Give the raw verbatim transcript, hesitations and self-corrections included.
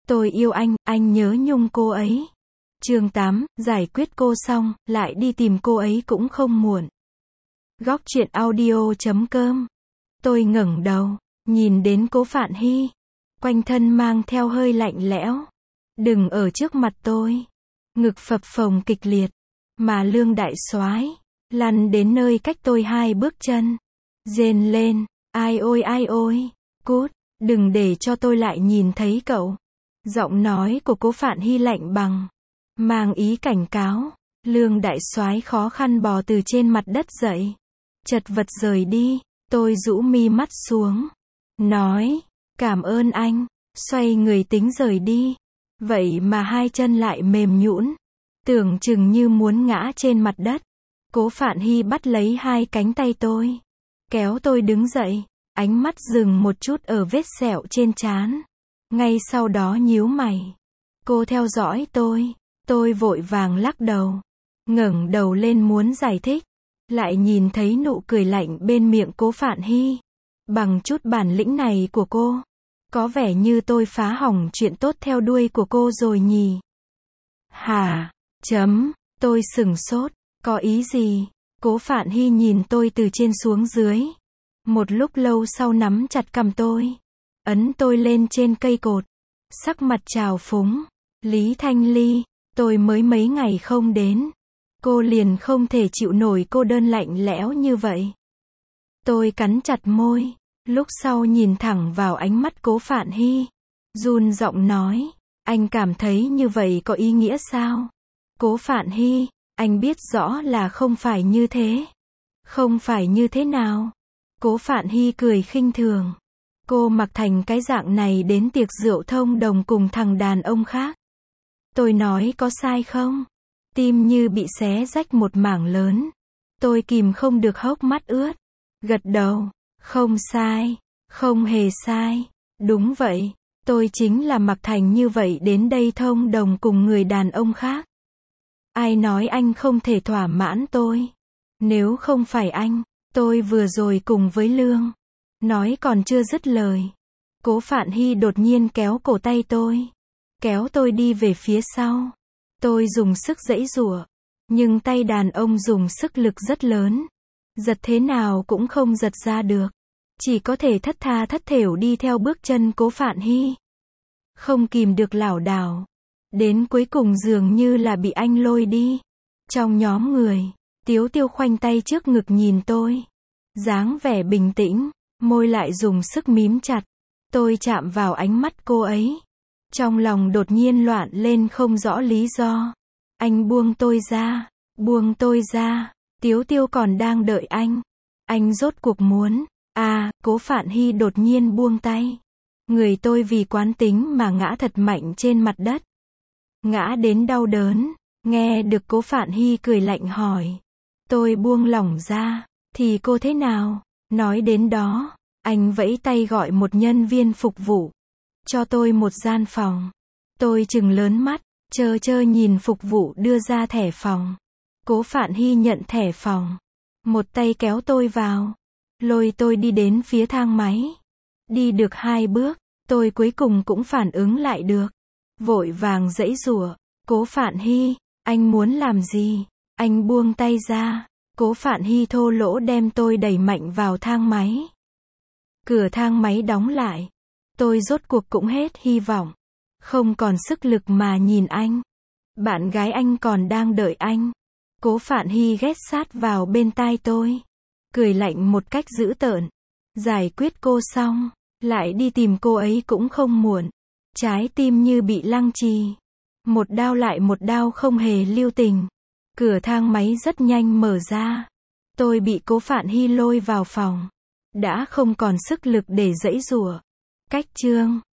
Tôi yêu anh, anh nhớ nhung cô ấy. Chương tám, giải quyết cô xong, lại đi tìm cô ấy cũng không muộn. Góc truyện audio chấm com. Tôi ngẩng đầu, nhìn đến Cố Phạn Hy. Quanh thân mang theo hơi lạnh lẽo. Đừng ở trước mặt tôi. Ngực phập phồng kịch liệt. Mà Lương đại soái lăn đến nơi cách tôi hai bước chân. Rên lên, ai ôi ai ôi, cút, đừng để cho tôi lại nhìn thấy cậu. Giọng nói của Cố Phạn Hy lạnh bằng, mang ý cảnh cáo. Lương đại soái khó khăn bò từ trên mặt đất dậy. Chật vật rời đi, tôi rũ mi mắt xuống. Nói, cảm ơn anh, xoay người tính rời đi. Vậy mà hai chân lại mềm nhũn, tưởng chừng như muốn ngã trên mặt đất. Cố Phạn Hy bắt lấy hai cánh tay tôi, kéo tôi đứng dậy, ánh mắt dừng một chút ở vết sẹo trên trán. Ngay sau đó nhíu mày. Cô theo dõi tôi, tôi vội vàng lắc đầu. Ngẩng đầu lên muốn giải thích, lại nhìn thấy nụ cười lạnh bên miệng Cố Phạn Hy. Bằng chút bản lĩnh này của cô, có vẻ như tôi phá hỏng chuyện tốt theo đuôi của cô rồi nhỉ. Hả? Chấm, tôi sửng sốt, có ý gì? Cố Phạn Hy nhìn tôi từ trên xuống dưới. Một lúc lâu sau nắm chặt cằm tôi, ấn tôi lên trên cây cột. Sắc mặt trào phúng. Lý Thanh Ly, tôi mới mấy ngày không đến. Cô liền không thể chịu nổi cô đơn lạnh lẽo như vậy. Tôi cắn chặt môi, lúc sau nhìn thẳng vào ánh mắt Cố Phạn Hy. Run giọng nói, anh cảm thấy như vậy có ý nghĩa sao? Cố Phạn Hy, anh biết rõ là không phải như thế. Không phải như thế nào? Cố Phạn Hy cười khinh thường. Cô mặc thành cái dạng này đến tiệc rượu thông đồng cùng thằng đàn ông khác. Tôi nói có sai không? Tim như bị xé rách một mảng lớn. Tôi kìm không được hốc mắt ướt. Gật đầu, không sai, không hề sai. Đúng vậy, tôi chính là mặc thành như vậy đến đây thông đồng cùng người đàn ông khác. Ai nói anh không thể thỏa mãn tôi? Nếu không phải anh, tôi vừa rồi cùng với Lương. Nói còn chưa dứt lời, Cố Phạn Hy đột nhiên kéo cổ tay tôi, kéo tôi đi về phía sau. Tôi dùng sức giãy giụa, nhưng tay đàn ông dùng sức lực rất lớn, giật thế nào cũng không giật ra được, chỉ có thể thất tha thất thểu đi theo bước chân Cố Phạn Hy. Không kìm được lảo đảo, đến cuối cùng dường như là bị anh lôi đi. Trong nhóm người, Tiếu Tiêu khoanh tay trước ngực nhìn tôi, dáng vẻ bình tĩnh, môi lại dùng sức mím chặt. Tôi chạm vào ánh mắt cô ấy, trong lòng đột nhiên loạn lên không rõ lý do. Anh buông tôi ra, buông tôi ra. Tiếu Tiêu còn đang đợi anh. Anh rốt cuộc muốn. À, Cố Phạn Hy đột nhiên buông tay. Người tôi vì quán tính mà ngã thật mạnh trên mặt đất. Ngã đến đau đớn. Nghe được Cố Phạn Hy cười lạnh hỏi. Tôi buông lỏng ra, thì cô thế nào? Nói đến đó, anh vẫy tay gọi một nhân viên phục vụ. Cho tôi một gian phòng. Tôi trừng lớn mắt, trơ trơ nhìn phục vụ đưa ra thẻ phòng. Cố Phạn Hy nhận thẻ phòng. Một tay kéo tôi vào. Lôi tôi đi đến phía thang máy. Đi được hai bước, tôi cuối cùng cũng phản ứng lại được. Vội vàng giãy giụa. Cố Phạn Hy, anh muốn làm gì? Anh buông tay ra. Cố Phạn Hy thô lỗ đem tôi đẩy mạnh vào thang máy. Cửa thang máy đóng lại. Tôi rốt cuộc cũng hết hy vọng. Không còn sức lực mà nhìn anh. Bạn gái anh còn đang đợi anh. Cố Phạn Hy ghé sát vào bên tai tôi. Cười lạnh một cách dữ tợn. Giải quyết cô xong, lại đi tìm cô ấy cũng không muộn. Trái tim như bị lăng trì. Một đao lại một đao không hề lưu tình. Cửa thang máy rất nhanh mở ra. Tôi bị Cố Phạn Hy lôi vào phòng. Đã không còn sức lực để giãy giụa. Cách chương